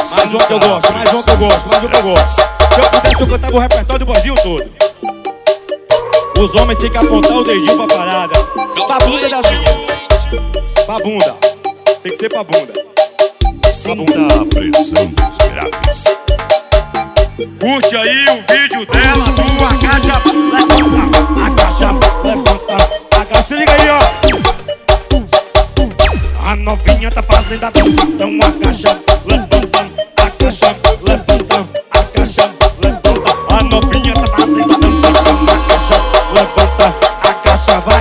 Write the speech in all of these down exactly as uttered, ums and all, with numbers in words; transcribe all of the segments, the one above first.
Mais um que eu gosto, mais um que eu gosto, mais um que eu gosto. Se eu pudesse, eu cantava o repertório do Brasil todo. Os homens têm que apontar o dedinho pra parada. Pra bunda da seguinte. Pra bunda. Tem que ser pra bunda. Sinta a pressão dos graves. Curte aí o vídeo dela do Agacha, levanta, agacha, levanta, agacha. Se liga aí, ó. A novinha tá fazendo a dança, então agacha, levanta, agacha, levanta, agacha, levanta. A novinha tá fazendo a dança, então agacha, levanta, agacha, vai.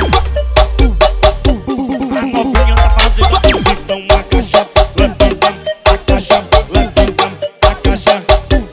A novinha tá fazendo a dança, então agacha, levanta, agacha, levanta, agacha.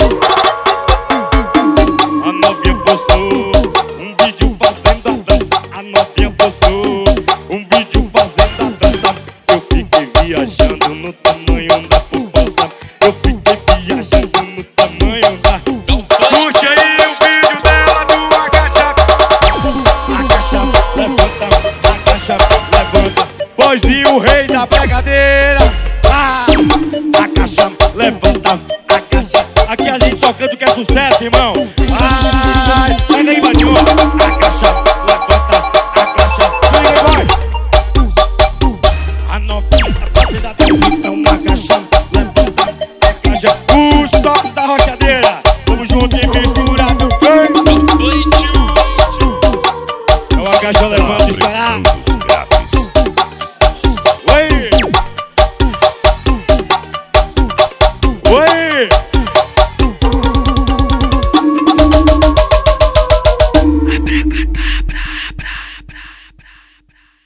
A novinha postou um vídeo fazendo a dança. A novinha postou um vídeo fazendo a dança. Eu fiquei viajando no tamanho da poupança. Eu fiquei viajando no tamanho da... Curte aí o vídeo dela do agacha. Agacha, levanta, agacha, levanta. Boizinho, o rei da pegadeira. Ah, agacha, levanta, agacha. Aqui a gente só canta o que é sucesso, irmão.